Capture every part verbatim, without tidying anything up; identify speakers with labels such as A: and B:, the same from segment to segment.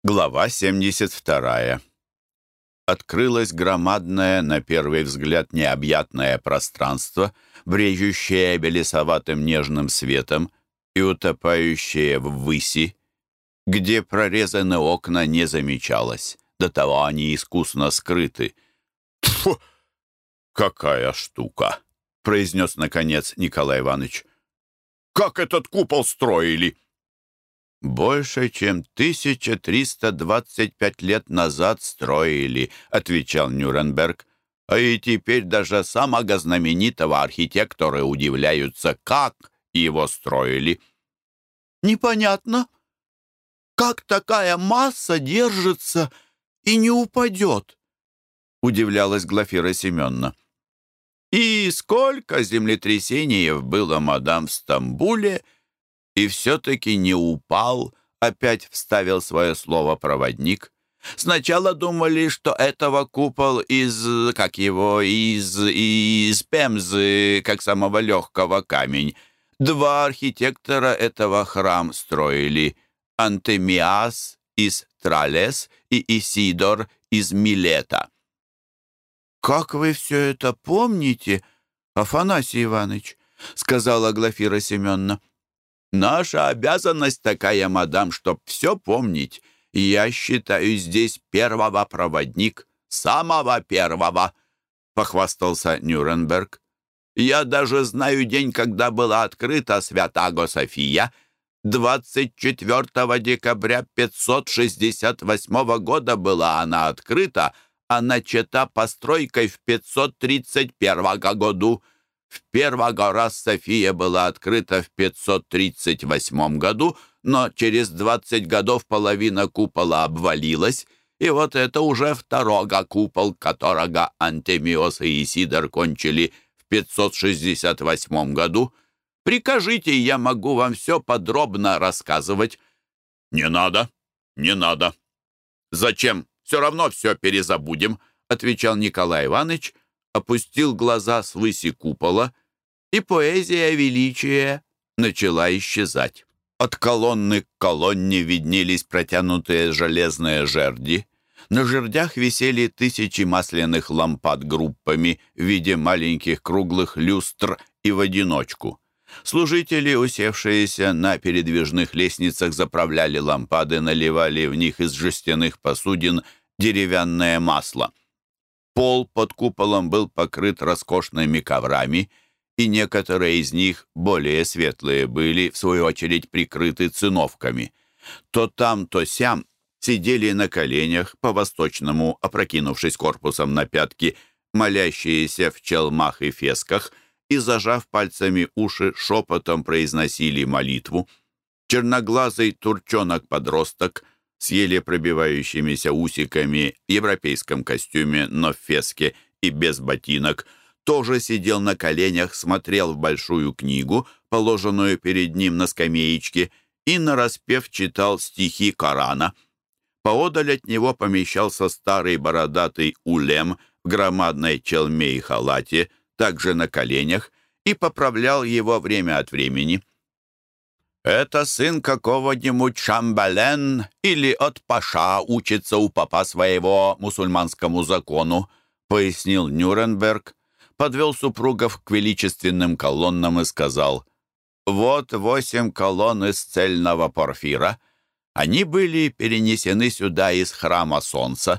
A: Глава семьдесят вторая. Открылось громадное, на первый взгляд, необъятное пространство, брежущее белесоватым нежным светом и утопающее ввыси, где прорезаны окна не замечалось, до того они искусно скрыты. «Тьфу! Какая штука!» — произнес, наконец, Николай Иванович. «Как этот купол строили?» «Больше, чем тысяча триста двадцать пять лет назад строили», — отвечал Нюрнберг. «А и теперь даже самого знаменитого архитектора удивляются, как его строили». «Непонятно, как такая масса держится и не упадет?» — удивлялась Глафира Семеновна. «И сколько землетрясений было, мадам, в Стамбуле, и все-таки не упал», — опять вставил свое слово проводник. «Сначала думали, что этого купол из, как его, из, из Пемзы, как самого легкого камень. Два архитектора этого храм строили. Антемиас из Тралес и Исидор из Милета». «Как вы все это помните, Афанасий Иванович?» — сказала Глафира Семеновна. «Наша обязанность такая, мадам, чтоб все помнить. Я считаю здесь первого проводник, самого первого», — похвастался Нюрнберг. «Я даже знаю день, когда была открыта Святаго София. двадцать четвёртого декабря пятьсот шестьдесят восьмого года была она открыта, а начата постройкой в пятьсот тридцать первом году. В первый раз София была открыта в пятьсот тридцать восьмом году, но через двадцать годов половина купола обвалилась, и вот это уже второго купол, которого Антемиос и Исидор кончили в пятьсот шестьдесят восьмом году. Прикажите, я могу вам все подробно рассказывать». «Не надо, не надо. Зачем? Все равно все перезабудем», — отвечал Николай Иванович, опустил глаза с выси купола, и поэзия величия начала исчезать. От колонны к колонне виднелись протянутые железные жерди. На жердях висели тысячи масляных лампад группами в виде маленьких круглых люстр и в одиночку. Служители, усевшиеся на передвижных лестницах, заправляли лампады, наливали в них из жестяных посудин деревянное масло. Пол под куполом был покрыт роскошными коврами, и некоторые из них, более светлые, были, в свою очередь, прикрыты циновками. То там, то сям сидели на коленях, по-восточному, опрокинувшись корпусом на пятки, молящиеся в челмах и фесках, и, зажав пальцами уши, шепотом произносили молитву. Черноглазый турчонок-подросток с еле пробивающимися усиками в европейском костюме, но в феске и без ботинок, тоже сидел на коленях, смотрел в большую книгу, положенную перед ним на скамеечке, и нараспев читал стихи Корана. Поодаль от него помещался старый бородатый улем в громадной челме и халате, также на коленях, и поправлял его время от времени. «Это сын какого-нибудь Шамбален или от паша учится у папа своего мусульманскому закону», пояснил Нюрнберг, подвел супругов к величественным колоннам и сказал: «Вот восемь колонн из цельного порфира. Они были перенесены сюда из храма Солнца».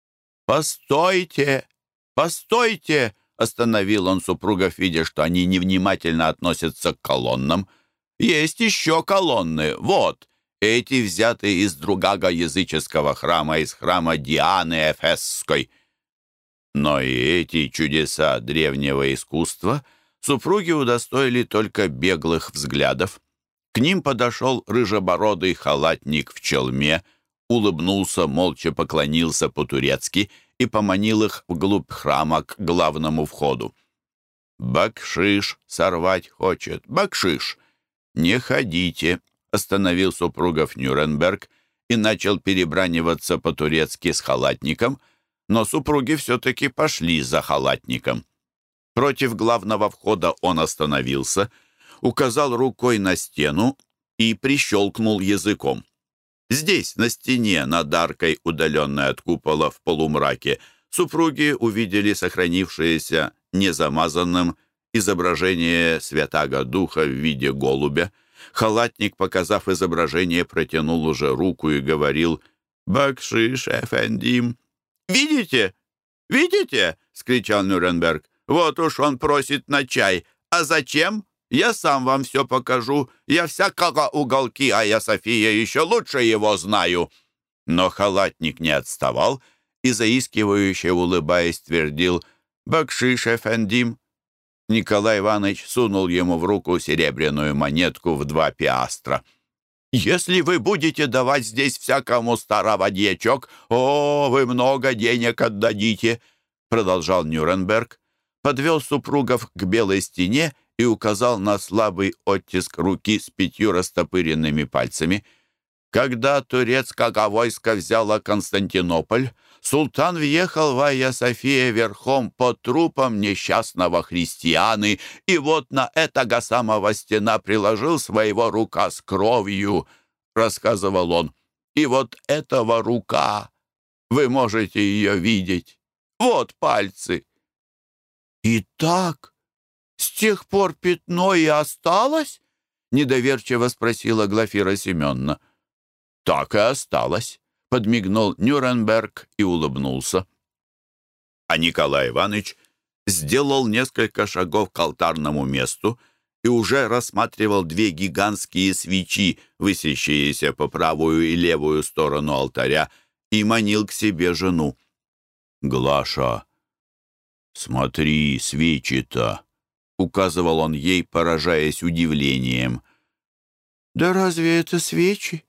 A: «Постойте, постойте!» — остановил он супругов, видя, что они невнимательно относятся к колоннам. «Есть еще колонны. Вот, эти взяты из другого языческого храма, из храма Дианы Эфесской». Но и эти чудеса древнего искусства супруги удостоили только беглых взглядов. К ним подошел рыжебородый халатник в челме, улыбнулся, молча поклонился по-турецки и поманил их вглубь храма к главному входу. «Бакшиш сорвать хочет, бакшиш! Не ходите!» — остановил супругов Нюрнберг и начал перебраниваться по-турецки с халатником, но супруги все-таки пошли за халатником. Против главного входа он остановился, указал рукой на стену и прищелкнул языком. Здесь, на стене, над аркой, удаленной от купола в полумраке, супруги увидели сохранившееся незамазанным изображение Святаго Духа в виде голубя. Халатник, показав изображение, протянул уже руку и говорил: «Бакшиш, эфендим». «Видите? Видите?» — скричал Нюрнберг. «Вот уж он просит на чай. А зачем? Я сам вам все покажу. Я всякого уголки, а я, София, еще лучше его знаю». Но халатник не отставал и, заискивающе улыбаясь, твердил: «Бакшиш, эфендим». Николай Иванович сунул ему в руку серебряную монетку в два пиастра. «Если вы будете давать здесь всякому старого дьячок, о, вы много денег отдадите», — продолжал Нюрнберг, подвел супругов к белой стене и указал на слабый оттиск руки с пятью растопыренными пальцами. «Когда турецкое войско взяло Константинополь, султан въехал в Айя-София верхом по трупам несчастного христианы, и вот на этого самого стена приложил своего рука с кровью», — рассказывал он. «И вот этого рука, вы можете ее видеть. Вот пальцы». «И так с тех пор пятно и осталось?» — недоверчиво спросила Глафира Семеновна. «Так и осталось», — подмигнул Нюрнберг и улыбнулся. А Николай Иванович сделал несколько шагов к алтарному месту и уже рассматривал две гигантские свечи, высящиеся по правую и левую сторону алтаря, и манил к себе жену. «Глаша, смотри, свечи-то!» — указывал он ей, поражаясь удивлением. «Да разве это свечи?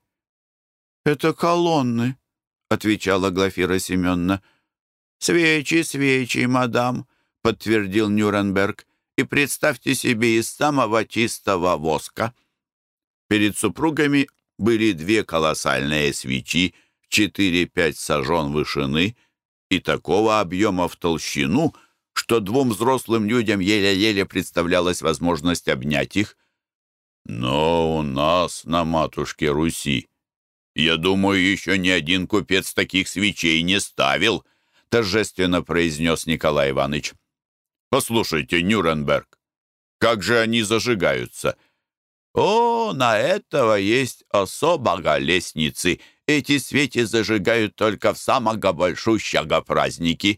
A: Это колонны», — отвечала Глафира Семеновна. «Свечи, свечи, мадам», — подтвердил Нюрнберг. «И представьте себе, из самого чистого воска». Перед супругами были две колоссальные свечи, четыре-пять сажен вышины и такого объема в толщину, что двум взрослым людям еле-еле представлялась возможность обнять их. «Но у нас на матушке Руси, я думаю, еще ни один купец таких свечей не ставил», — торжественно произнес Николай Иванович. «Послушайте, Нюрнберг, как же они зажигаются?» «О, на этого есть особого лестницы. Эти свечи зажигают только в самого большущего праздники».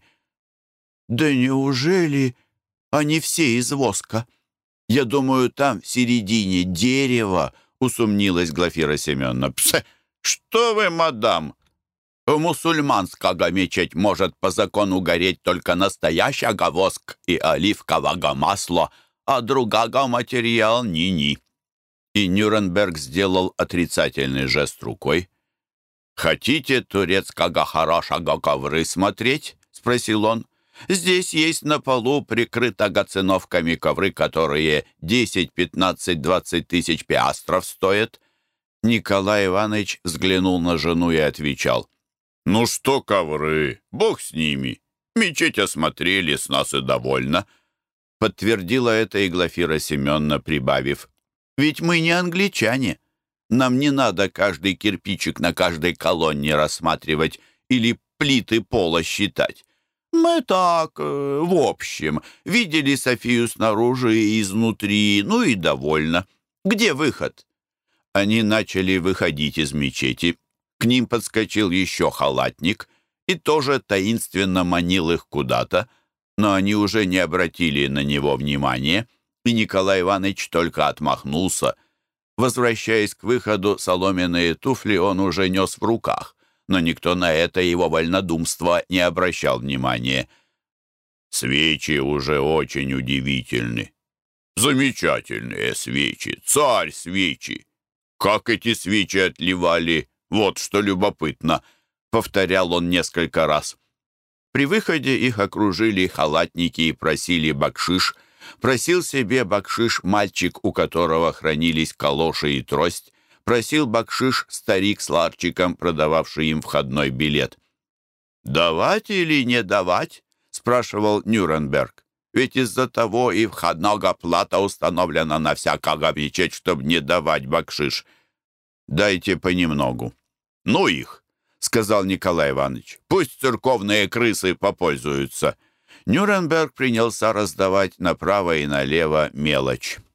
A: «Да неужели они все из воска? Я думаю, там в середине дерево», — усомнилась Глафира Семеновна. «Псе! Что вы, мадам? В мусульманского мечеть может по закону гореть только настоящего воск и оливкового масла, а другого материал ни-ни». И Нюрнберг сделал отрицательный жест рукой. «Хотите турецкого хорошего ковры смотреть?» — спросил он. «Здесь есть на полу прикрытого циновками ковры, которые десять, пятнадцать, двадцать тысяч пиастров стоят». Николай Иванович взглянул на жену и отвечал: «Ну что ковры, бог с ними. Мечеть осмотрели, с нас и довольно». Подтвердила это и Глафира Семеновна, прибавив: «Ведь мы не англичане. Нам не надо каждый кирпичик на каждой колонне рассматривать или плиты пола считать. Мы так, э, в общем, видели Софию снаружи и изнутри, ну и довольно. Где выход?» Они начали выходить из мечети. К ним подскочил еще халатник и тоже таинственно манил их куда-то, но они уже не обратили на него внимания, и Николай Иванович только отмахнулся. Возвращаясь к выходу, соломенные туфли он уже нес в руках, но никто на это его вольнодумство не обращал внимания. «Свечи уже очень удивительны. Замечательные свечи, царь свечи! Как эти свечи отливали, вот что любопытно!» — повторял он несколько раз. При выходе их окружили халатники и просили бакшиш. Просил себе бакшиш мальчик, у которого хранились калоши и трость. Просил бакшиш старик с ларчиком, продававший им входной билет. «Давать или не давать?» — спрашивал Нюрнберг. «Ведь из-за того и входного плата установлена на всякого мечеть, чтобы не давать бакшиш. Дайте понемногу. «Ну их!» — сказал Николай Иванович. «Пусть церковные крысы попользуются». Нюрнберг принялся раздавать направо и налево мелочь.